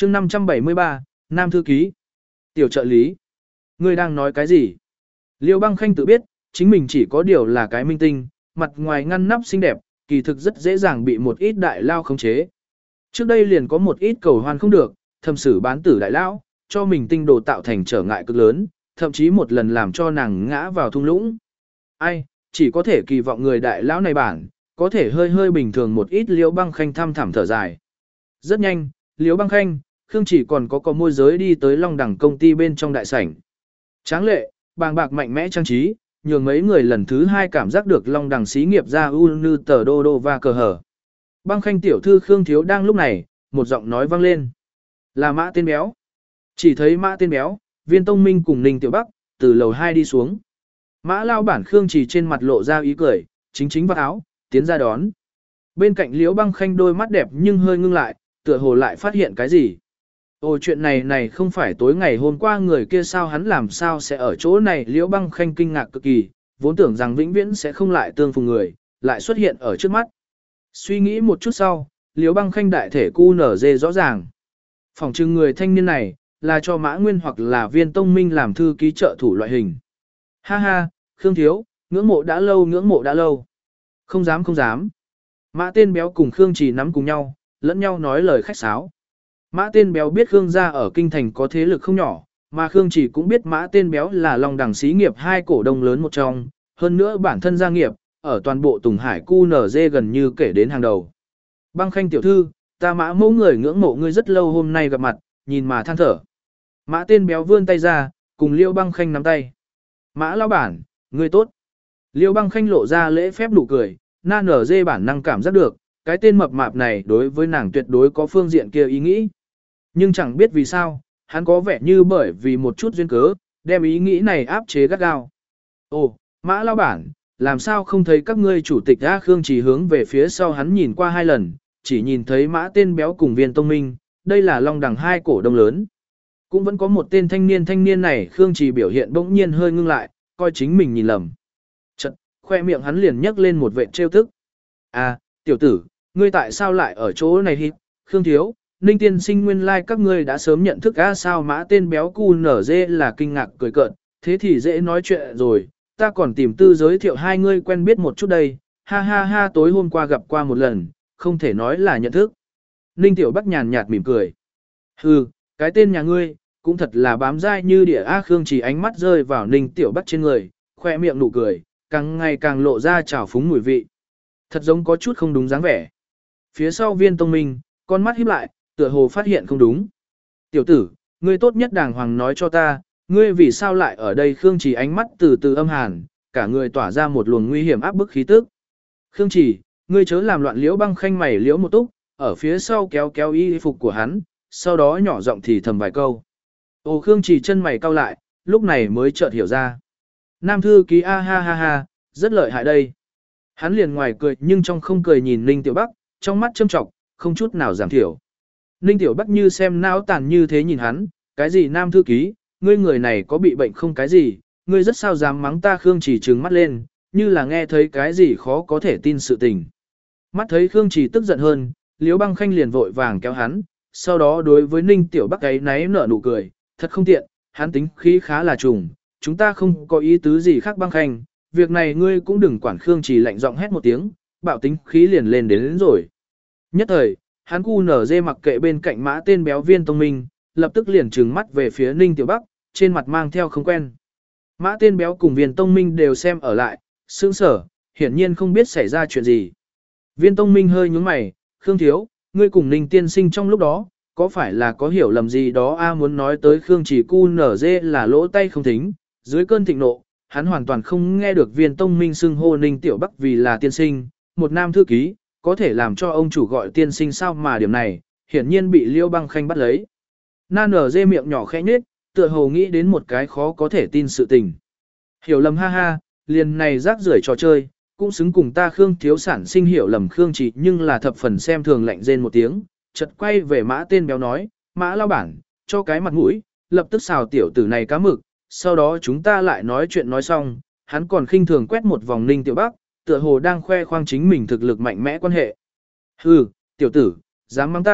chương 573, Nam Thư Ký. Tiểu trợ lý. Ngươi đang nói cái gì? Liêu Băng Khanh tự biết, chính mình chỉ có điều là cái minh tinh, mặt ngoài ngăn nắp xinh đẹp, kỳ thực rất dễ dàng bị một ít đại lao khống chế. Trước đây liền có một ít cầu hoan không được, thầm xử bán tử đại lao, cho mình tinh đồ tạo thành trở ngại cực lớn, thậm chí một lần làm cho nàng ngã vào thung lũng. Ai, chỉ có thể kỳ vọng người đại lão này bản, có thể hơi hơi bình thường một ít. Liễu Băng Khanh thăm thẳm thở dài. Rất nhanh, Liễu Băng Khanh, Khương Chỉ còn có môi giới đi tới Long Đẳng công ty bên trong đại sảnh. Tráng lệ, bàng bạc mạnh mẽ trang trí, nhường mấy người lần thứ hai cảm giác được Long Đẳng xí nghiệp ra ư tờ đô đô và cờ hở. Băng Khanh tiểu thư Khương Thiếu đang lúc này, một giọng nói vang lên. Là Mã Tên Béo. Chỉ thấy Mã Tên Béo, Viên Tông Minh cùng Ninh Tiểu Bắc, từ lầu 2 đi xuống. Mã lao bản Khương Chỉ trên mặt lộ ra ý cười, chính vắt áo, tiến ra đón. Bên cạnh Liễu Băng Khanh đôi mắt đẹp nhưng hơi ngưng lại, tựa hồ lại phát hiện cái gì. Ồ, chuyện này không phải tối ngày hôm qua người kia sao, hắn làm sao sẽ ở chỗ này? Liễu Băng Khanh kinh ngạc cực kỳ, vốn tưởng rằng vĩnh viễn sẽ không lại tương phùng người, lại xuất hiện ở trước mắt. Suy nghĩ một chút sau, Liễu Băng Khanh đại thể QNZ rõ ràng. Phòng trưng người thanh niên này, là cho Mã Nguyên hoặc là Viên Tông Minh làm thư ký trợ thủ loại hình. Ha ha, Khương Thiếu, ngưỡng mộ đã lâu. Không dám. Mã Tên Béo cùng Khương Chỉ nắm cùng nhau, lẫn nhau nói lời khách sáo. Mã Tên Béo biết Khương gia ở kinh thành có thế lực không nhỏ, mà Khương Chỉ cũng biết Mã Tên Béo là Long Đẳng xí nghiệp hai cổ đông lớn một trong, hơn nữa bản thân gia nghiệp, ở toàn bộ Tùng Hải QNZ gần như kể đến hàng đầu. Băng Khanh tiểu thư, ta Mã mẫu người ngưỡng mộ ngươi rất lâu, hôm nay gặp mặt, nhìn mà than thở. Mã Tên Béo vươn tay ra, cùng Liêu Băng Khanh nắm tay. Mã lão bản, ngươi tốt. Liêu Băng Khanh lộ ra lễ phép nụ cười, na nở dê bản năng cảm giác được, cái tên mập mạp này đối với nàng tuyệt đối có phương diện kia ý nghĩ. Nhưng chẳng biết vì sao, hắn có vẻ như bởi vì một chút duyên cớ, đem ý nghĩ này áp chế gắt gao. Ồ, Mã lão bản, làm sao không thấy các ngươi chủ tịch A? Khương Chỉ hướng về phía sau hắn nhìn qua 2 lần, chỉ nhìn thấy Mã Tên Béo cùng Viên Tông Minh, đây là Long Đẳng hai cổ đông lớn. Cũng vẫn có một tên thanh niên này. Khương Chỉ biểu hiện bỗng nhiên hơi ngưng lại, coi chính mình nhìn lầm. Chật, khoe miệng hắn liền nhấc lên một vệt trêu tức. À, tiểu tử, ngươi tại sao lại ở chỗ này hít? Khương Thiếu, Ninh tiên sinh nguyên lai các ngươi đã sớm nhận thức a? Sao? Mã Tên Béo QNZ là kinh ngạc cười cợt, thế thì dễ nói chuyện rồi, ta còn tìm tư giới thiệu hai ngươi quen biết một chút đây, ha ha ha, tối hôm qua gặp qua một lần, không thể nói là nhận thức. Ninh Tiểu Bắc nhàn nhạt mỉm cười. Hừ, cái tên nhà ngươi, cũng thật là bám dai như địa a. Khương Chỉ ánh mắt rơi vào Ninh Tiểu Bắc trên người, khoe miệng nụ cười, càng ngày càng lộ ra trào phúng mùi vị. Thật giống có chút không đúng dáng vẻ. Phía sau Viên Tông Minh, con mắt híp lại, tựa hồ phát hiện không đúng. Tiểu tử, ngươi tốt nhất đàng hoàng nói cho ta, ngươi vì sao lại ở đây? Khương Chỉ ánh mắt từ từ âm hàn, cả người tỏa ra một luồng nguy hiểm áp bức khí tức. Khương Chỉ, ngươi chớ làm loạn. Liễu Băng Khanh mày liễu một túc, ở phía sau kéo y phục của hắn, sau đó nhỏ giọng thì thầm vài câu. Ồ, Khương Chỉ chân mày cau lại, lúc này mới chợt hiểu ra. Nam thư ký a, ha ha ha, rất lợi hại đây. Hắn liền ngoài cười nhưng trong không cười nhìn Ninh Tiểu Bắc, trong mắt châm trọng, không chút nào giảm thiểu. Ninh Tiểu Bắc như xem não tàn như thế nhìn hắn, cái gì Nam thư ký, ngươi người này có bị bệnh không? Cái gì, ngươi rất sao dám mắng ta? Khương Chỉ trừng mắt lên, như là nghe thấy cái gì khó có thể tin sự tình. Mắt thấy Khương Chỉ tức giận hơn, Liễu Băng Khanh liền vội vàng kéo hắn, sau đó đối với Ninh Tiểu Bắc ấy náy nở nụ cười, thật không tiện, hắn tính khí khá là trùng, chúng ta không có ý tứ gì khác. Băng Khanh, việc này ngươi cũng đừng quản. Khương Chỉ lạnh giọng hét một tiếng, bạo tính khí liền lên đến rồi. Nhất thời, hắn QNZ mặc kệ bên cạnh Mã Tên Béo Viên Tông Minh, lập tức liền trừng mắt về phía Ninh Tiểu Bắc, trên mặt mang theo không quen. Mã Tên Béo cùng Viên Tông Minh đều xem ở lại, sững sờ, hiển nhiên không biết xảy ra chuyện gì. Viên Tông Minh hơi nhướng mày, Khương Thiếu, ngươi cùng Ninh tiên sinh trong lúc đó, có phải là có hiểu lầm gì đó a? Muốn nói tới Khương Chỉ QNZ là lỗ tay không thính, dưới cơn thịnh nộ, hắn hoàn toàn không nghe được Viên Tông Minh xưng hô Ninh Tiểu Bắc vì là tiên sinh, một nam thư ký, có thể làm cho ông chủ gọi tiên sinh sao? Mà điểm này, hiển nhiên bị Liêu Băng Khanh bắt lấy. Nan nở dê miệng nhỏ khẽ nhếch, tựa hồ nghĩ đến một cái khó có thể tin sự tình. Hiểu lầm, ha ha, liền này rác rưởi trò chơi, cũng xứng cùng ta Khương Thiếu sản sinh hiểu lầm. Khương Chỉ nhưng là thập phần xem thường, lạnh rên một tiếng, chợt quay về Mã Tên Béo nói, Mã lao bản, cho cái mặt mũi, lập tức xào tiểu tử này cá mực, sau đó chúng ta lại nói chuyện. Nói xong, hắn còn khinh thường quét một vòng Ninh Tiểu Bắc, tựa hồ đang khoe khoang chính mình thực lực mạnh mẽ quan hệ. Hừ, tiểu tử, dám mắng ta,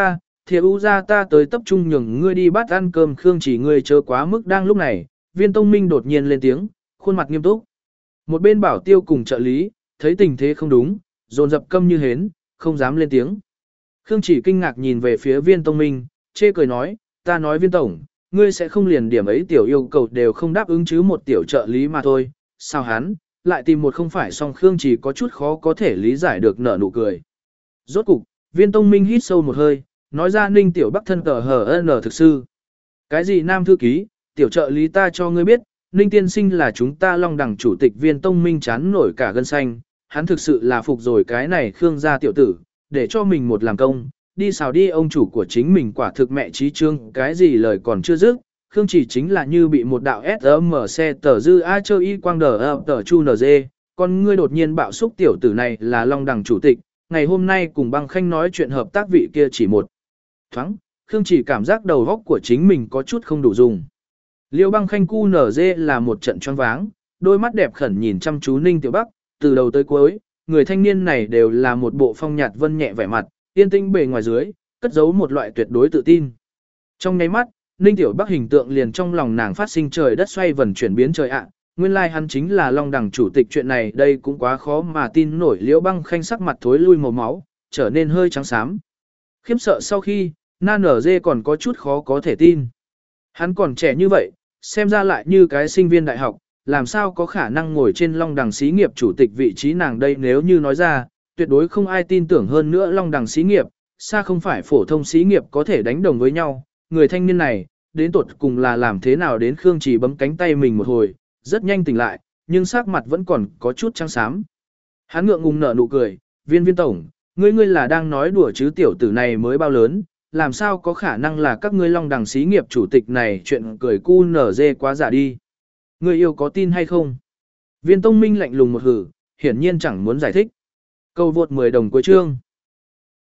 Thiệu U ra ta tới tập trung nhường ngươi đi bắt ăn cơm Khương Chỉ ngươi chớ quá mức đang lúc này, Viên Tông Minh đột nhiên lên tiếng, khuôn mặt nghiêm túc. Một bên Bảo Tiêu cùng trợ lý, thấy tình thế không đúng, dồn dập câm như hến, không dám lên tiếng. Khương Chỉ kinh ngạc nhìn về phía Viên Tông Minh, chê cười nói, ta nói Viên Tổng, ngươi sẽ không liền điểm ấy tiểu yêu cầu đều không đáp ứng chứ một tiểu trợ lý mà thôi, sao hắn, lại tìm một không phải song Khương Chỉ có chút khó có thể lý giải được nở nụ cười. Rốt cục, Viên Tông Minh hít sâu một hơi, nói ra Ninh tiểu Bắc thân cờ HN thực sư. Cái gì nam thư ký, tiểu trợ lý ta cho ngươi biết, Ninh tiên sinh là chúng ta Long Đằng chủ tịch Viên Tông Minh chán nổi cả gân xanh, hắn thực sự là phục rồi cái này Khương gia tiểu tử, để cho mình một làm công, đi xào đi ông chủ của chính mình quả thực mẹ trí trương, cái gì lời còn chưa dứt, Khương chỉ chính là như bị một đạo SM tờ dư a chơi y quang đờ tờ chu nz, con ngươi đột nhiên bạo xúc tiểu tử này là Long Đằng chủ tịch, ngày hôm nay cùng băng khanh nói chuyện hợp tác vị kia chỉ một thoáng, Khương chỉ cảm giác đầu óc của chính mình có chút không đủ dùng. Liêu băng khanh cu nở dê là một trận choáng váng, đôi mắt đẹp khẩn nhìn chăm chú Ninh Tiểu Bắc, từ đầu tới cuối, người thanh niên này đều là một bộ phong nhạt vân nhẹ vẻ mặt, yên tĩnh bề ngoài dưới, cất giấu một loại tuyệt đối tự tin. Trong nháy mắt, Ninh Tiểu Bắc hình tượng liền trong lòng nàng phát sinh trời đất xoay vần chuyển biến trời ạ, nguyên lai hắn chính là Long Đằng chủ tịch, chuyện này đây cũng quá khó mà tin nổi. Liễu băng khanh sắc mặt thối lui màu máu, trở nên hơi trắng xám. Khiếp sợ sau khi, na nở dê còn có chút khó có thể tin. Hắn còn trẻ như vậy, xem ra lại như cái sinh viên đại học, làm sao có khả năng ngồi trên Long Đằng xí nghiệp chủ tịch vị trí nàng đây, nếu như nói ra, tuyệt đối không ai tin tưởng hơn nữa. Long Đằng xí nghiệp, xa không phải phổ thông xí nghiệp có thể đánh đồng với nhau. Người thanh niên này, đến tột cùng là làm thế nào đến Khương chỉ bấm cánh tay mình một hồi, rất nhanh tỉnh lại, nhưng sắc mặt vẫn còn có chút trắng xám. Hắn ngượng ngùng nở nụ cười, Viên tổng, ngươi là đang nói đùa chứ, tiểu tử này mới bao lớn, làm sao có khả năng là các ngươi Long Đằng xí nghiệp chủ tịch này, chuyện cười cu nở dê quá giả đi. Ngươi yêu có tin hay không? Viên Tông Minh lạnh lùng một hử, hiển nhiên chẳng muốn giải thích. Câu vượt 10 đồng cuối chương.